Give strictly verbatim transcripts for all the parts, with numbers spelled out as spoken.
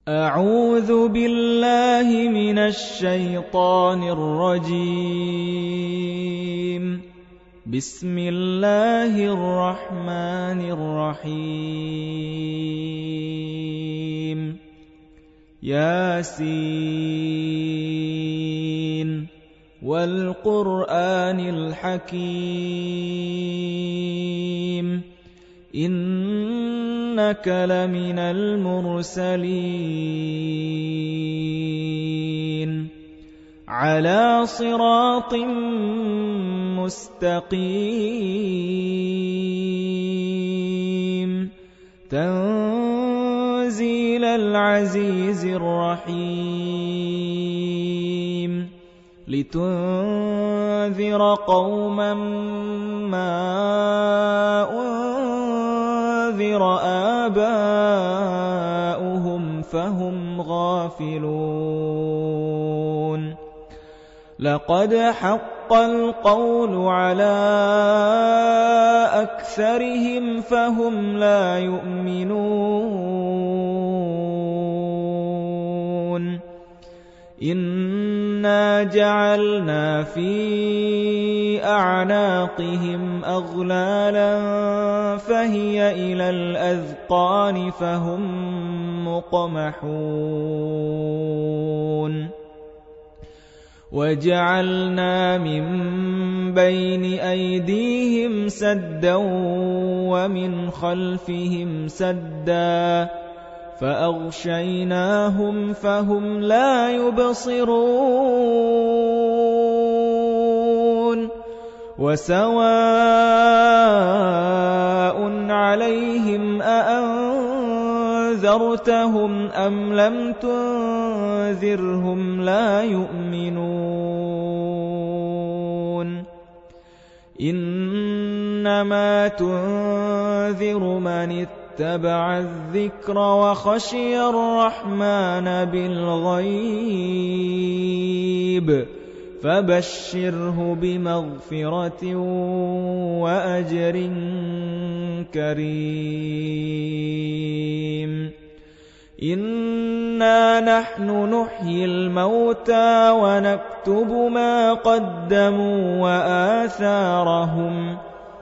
أعوذ بالله من الشيطان الرجيم. بسم الله الرحمن الرحيم. ياسين والقرآن الحكيم إنك لمن المرسلين على صراط مستقيم تنزيل العزيز الرحيم لتنذر قوما ما أنذر آباؤهم فهم غافلون لقد حق القول على أكثرهم فهم لا يؤمنون إنا جعلنا في أعناقهم أغلالا فهي إلى الأذقان فهم مقمحون وجعلنا من بين أيديهم سدا ومن خلفهم سدا فأغشيناهم فهم لا يبصرون وسواء عليهم أأنذرتهم أم لم تنذرهم لا يؤمنون إنما تنذر من اتبع الذكر وخشي الرحمن بالغيب فبشره بمغفرة وأجر كريم إنا نحن نحيي الموتى ونكتب ما قدموا وآثارهم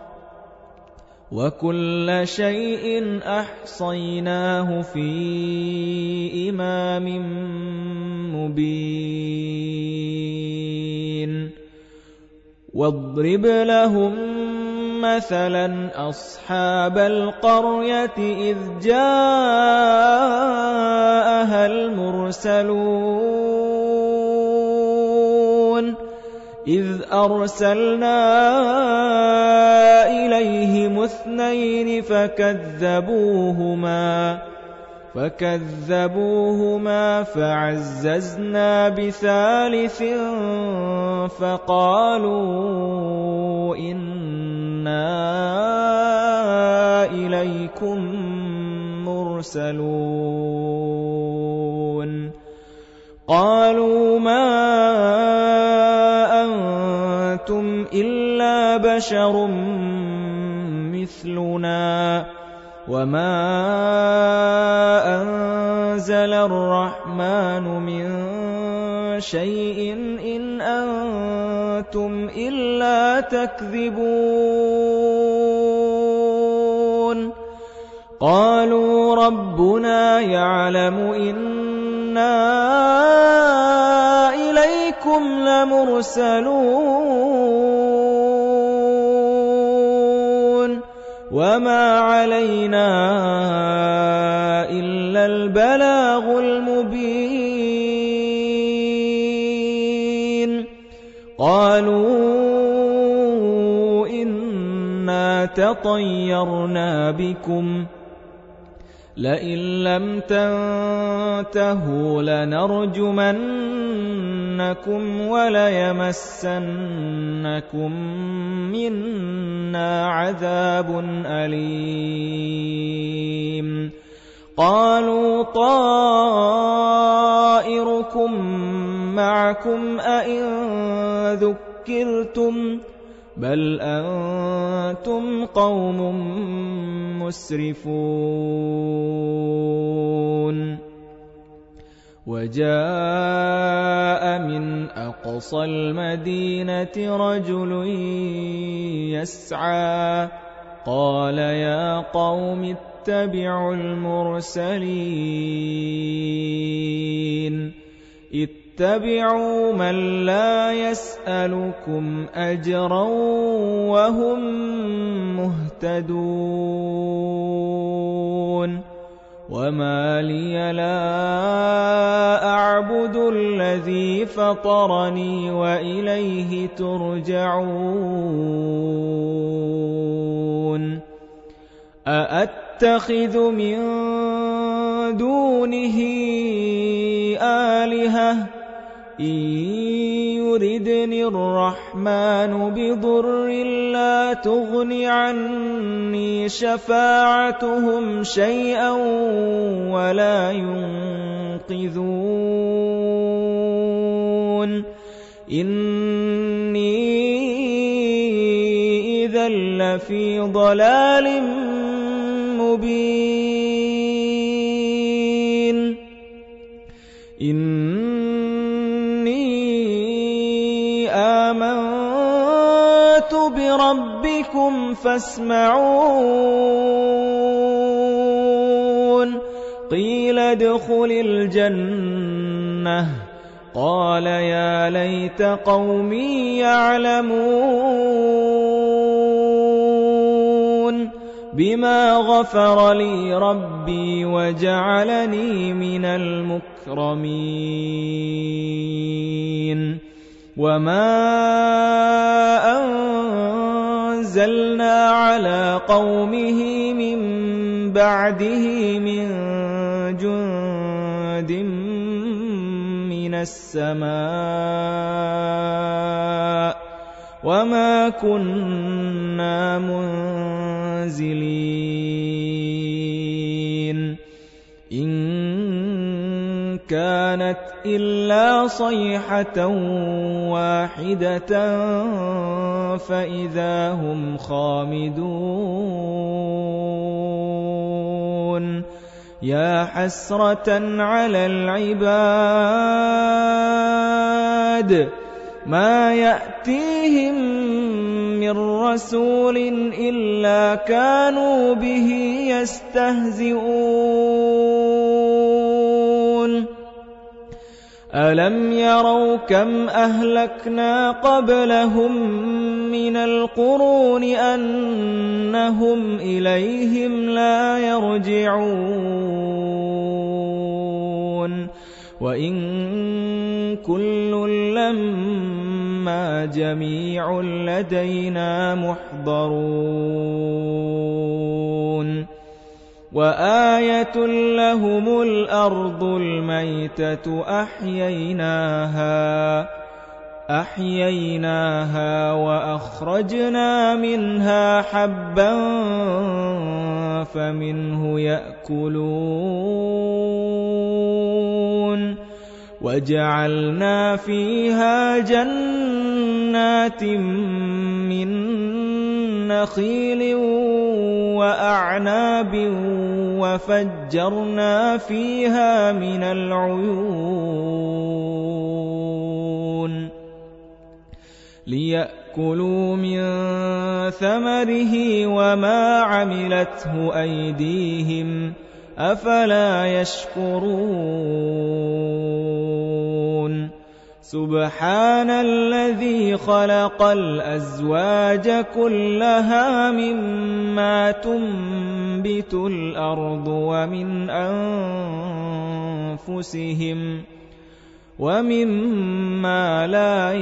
وكل شيء أحصيناه في إمام مبين واضرب لهم مثلا أصحاب القرية إذ جاءها المرسلون إذ أرسلنا إليهم اثنين فكذبوهما فكذبوهما فعززنا بثالث فقالوا إنا إليكم مرسلون قالوا ما أنتم إلا بشر مثلنا وما أنزل الرحمن من شيء إن أنتم إلا تكذبون قالوا ربنا يعلم إنا إليكم لمرسلون وما علينا إلا البلاغ المبين قالوا إنا تطيرنا بكم لئن لم تنتهوا لنرجمنكم وليمسنكم منا عذاب أليم قالوا طائركم معكم أئن ذكرتم بل أنتم قوم مسرفون وجاء من أقصى المدينة رجل يسعى قال يا قوم اتبعوا المرسلين اتبعوا من لا يسألكم أجرا وهم مهتدون وما لي لا أعبد الذي فطرني وإليه ترجعون أأتخذ من دونه آلهة إن يردني الرحمن بضر لا تغن عني شفاعتهم شيئا ولا ينقذون إني إذا لفي ضلال مبين إني آمنت بربكم فاسمعون قيل ادخل الجنة قال يا ليت قومي يعلمون بما غفر لي ربي وجعلني من المكرمين وما أنزلنا على قومه من بعده من جند من السماء وما كنا منزلين إن كانت إلا صيحة واحدة فإذا هم خامدون يا حسرة على العباد ما يأتيهم من رسول إلا كانوا به يستهزئون ألم يروا كم أهلكنا قبلهم من القرون أنهم إليهم لا يرجعون وإن كل لما جميع لدينا محضرون وآية لهم الأرض الميتة أحييناها أحييناها وأخرجنا منها حبا فمنه يأكلون وجعلنا فيها جنات من نخيل وأعناب وفجرنا فيها من العيون ليأكلوا من ثمره وما عملته أيديهم أفلا يشكرون سبحان الذي خلق الأزواج كلها مما تنبت الأرض ومن أنفسهم ومما لا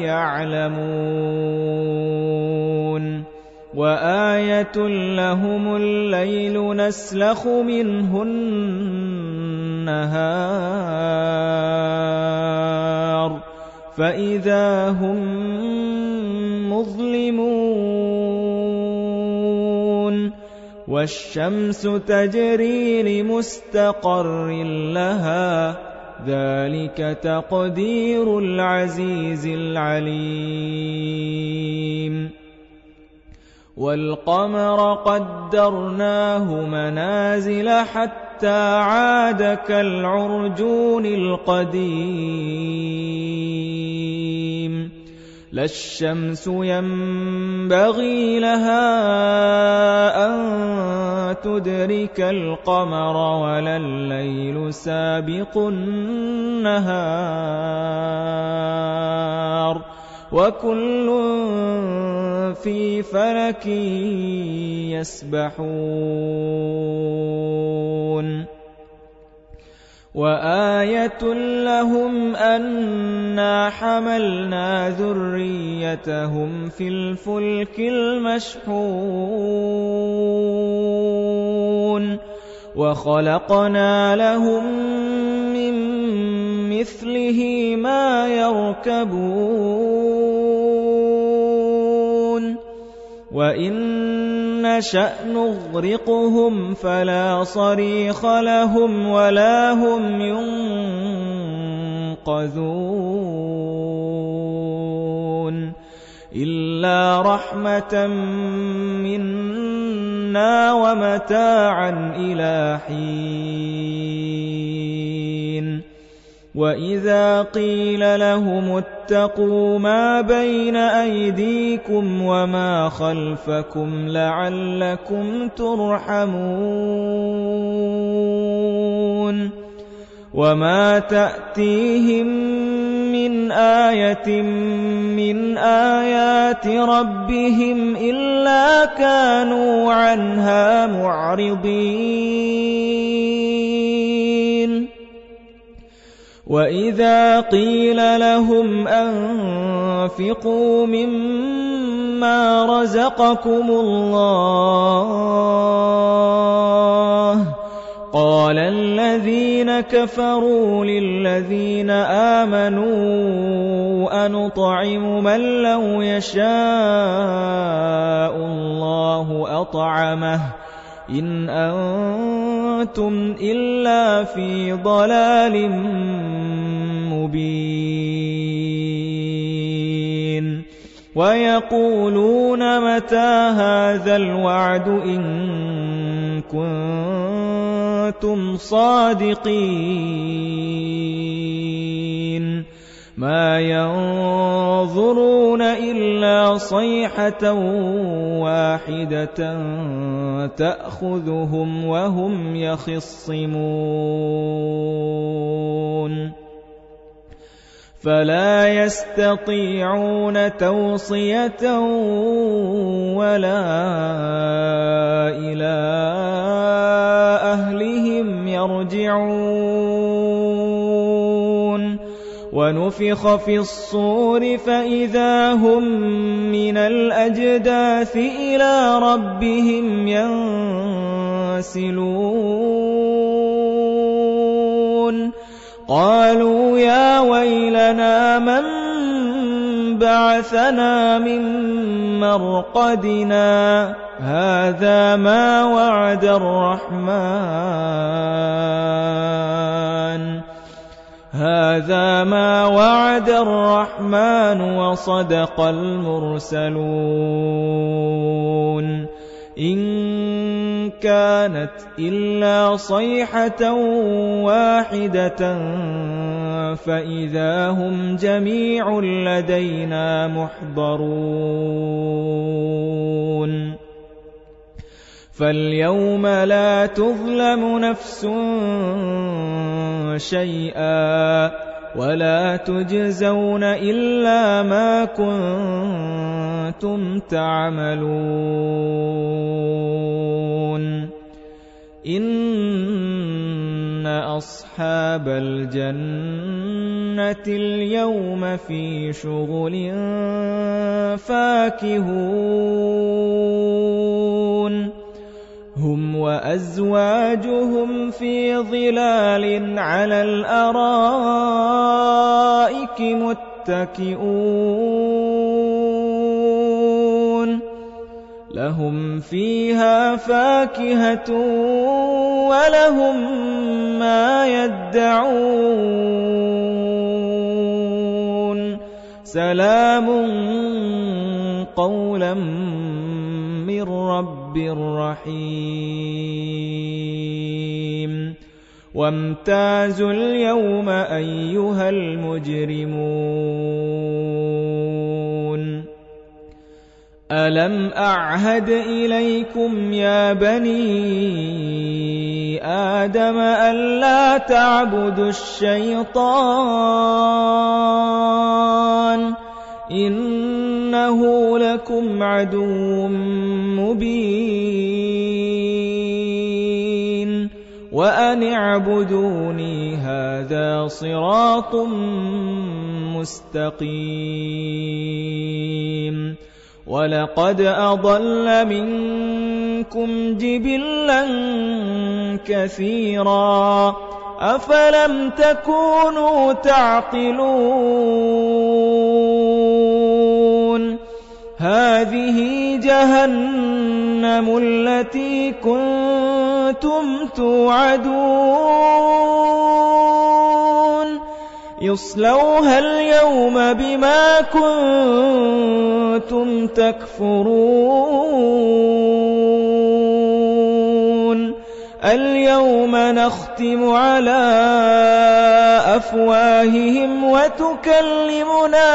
يعلمون وآية لهم الليل نسلخ منه النهار فإذا هم مظلمون والشمس تجري لمستقر لها ذلك تقدير العزيز العليم والقمر قدرناه منازل حتى حتى عاد كالعرجون القديم لا الشمس ينبغي لها أن تدرك القمر ولا الليل سابق النهار وكل في فلك يسبحون وآية لهم أنا حملنا ذريتهم في الفلك المشحون وخلقنا لهم من مثله ما يركبون وإن نشأ نغرقهم فلا صريخ لهم ولا هم ينقذون إلا رحمة منا ومتاعا إلى حين وإذا قيل لهم اتقوا ما بين أيديكم وما خلفكم لعلكم ترحمون وما تأتيهم من آية من آيات ربهم إلا كانوا عنها معرضين وإذا قيل لهم أنفقوا مما رزقكم الله قال الذين كفروا للذين آمنوا أنطعم من لو يشاء الله أطعمه إن أنتم إلا في ضلال مبين ويقولون متى هذا الوعد إن كنتم صادقين ما ينظرون إلا صيحة واحدة تأخذهم وهم يخصمون فلا يستطيعون توصية ولا إلى أهلهم يرجعون ونفخ في الصور فإذا هم من الأجداث إلى ربهم ينسلون قالوا يا ويلنا من بعثنا من مرقدنا هذا ما وعد الرحمن هذا ما وعد الرحمن وصدق المرسلون إن كانت إلا صيحة واحدة فإذا هم جميع لدينا محضرون فاليوم لا تظلم نفس شيئا ولا تجزون إلا ما كنتم تعملون إن أصحاب الجنة اليوم في شغل فاكهون هم وأزواجهم في ظلال على الأرائك متكئون لهم فيها فاكهة ولهم ما يدعون سلام قولا من رب رحيم وامتازوا اليوم أيها المجرمون ألم أعهد إليكم يا بني آدم ألا تعبدوا الشيطان إنه لكم عدو مبين وأن اعبدوني هذا صراط مستقيم ولقد أضل منكم جبلا كثيرا أفلم تكونوا تعقلون هذه جهنم التي كنتم توعدون يصلوها اليوم بما كنتم تكفرون اليوم نختم على أفواههم وتكلمنا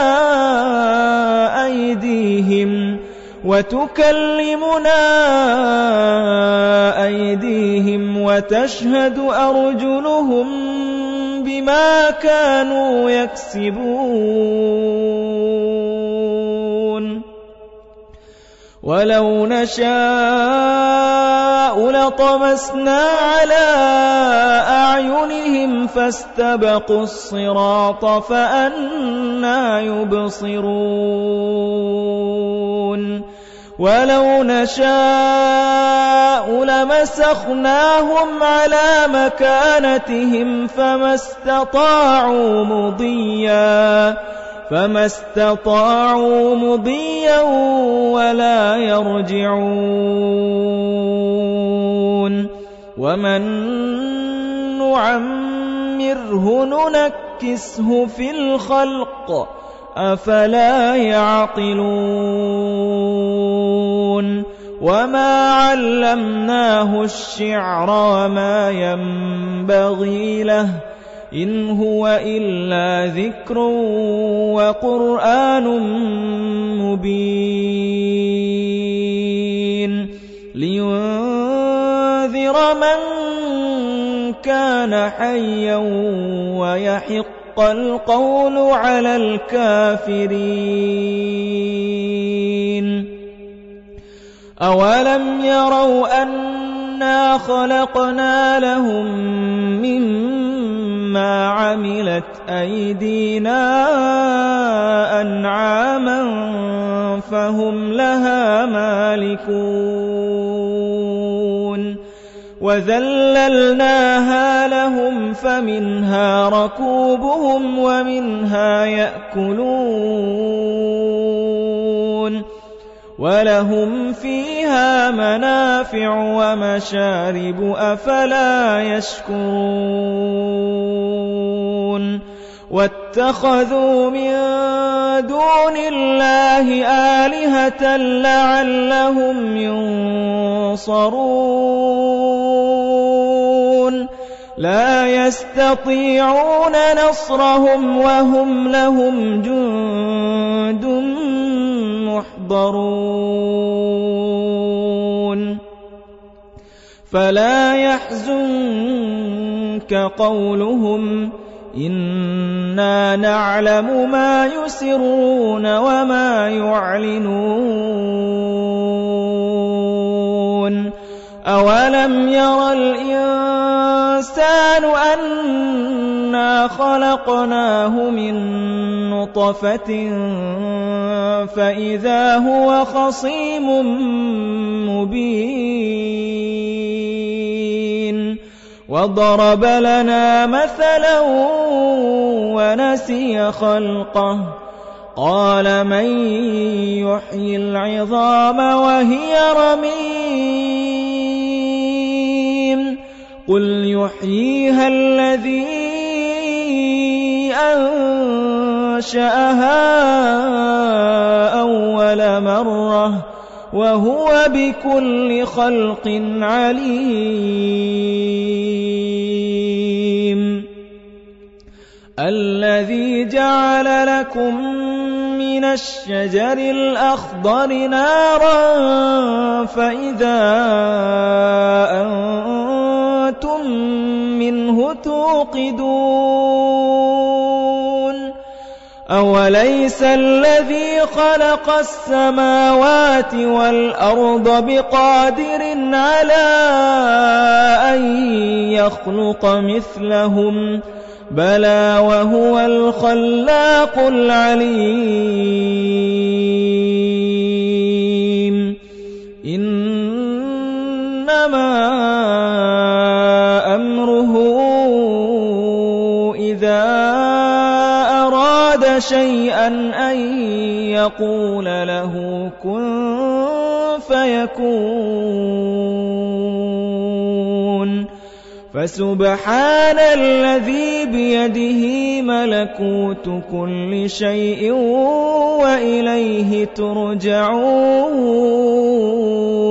أيديهم وتكلمنا أيديهم وتشهد أرجلهم بما كانوا يكسبون ولو نشاء لطمسنا على أعينهم فاستبقوا الصراط فأنى يبصرون ولو نشاء لمسخناهم على مكانتهم فما استطاعوا مضيا فما استطاعوا مضيا ولا يرجعون ومن نعمره ننكسه في الخلق أفلا يعقلون وما علمناه الشعر وما ينبغي له إن هو إلا ذكر وقرآن مبين لينذر من كان حيا ويحق القول على الكافرين أولم يروا أنا خلقنا لهم مما عملت أيدينا أنعاما فهم لها مالكون وذللناها لهم فمنها ركوبهم ومنها يأكلون ولهم فيها منافع ومشارب أفلا يشكرون واتخذوا من دون الله آلهة لعلهم ينصرون لا يستطيعون نصرهم وهم لهم جند محضرون فلا يحزنك قولهم إنا نعلم ما يسرون وما يعلنون أولم ير الإنسان أنا خلقناه من نطفة فإذا هو خصيم مبين وضرب لنا مثلا ونسي خلقه قال من يحيي العظام وهي رميم قل يحييها الذي أنشأها أول مرة وهو بكل خلق عليم الذي جعل لكم من الشجر الأخضر نارا فإذا أنتم منه توقدون أوليس الذي خلق السماوات والأرض بقادر على أن يخلق مثلهم بلى وهو الخلاق العليم إنما أمره إذا أراد شيئا أن يقول له كن فيكون فسبحان الذي بيده ملكوت كل شيء وإليه ترجعون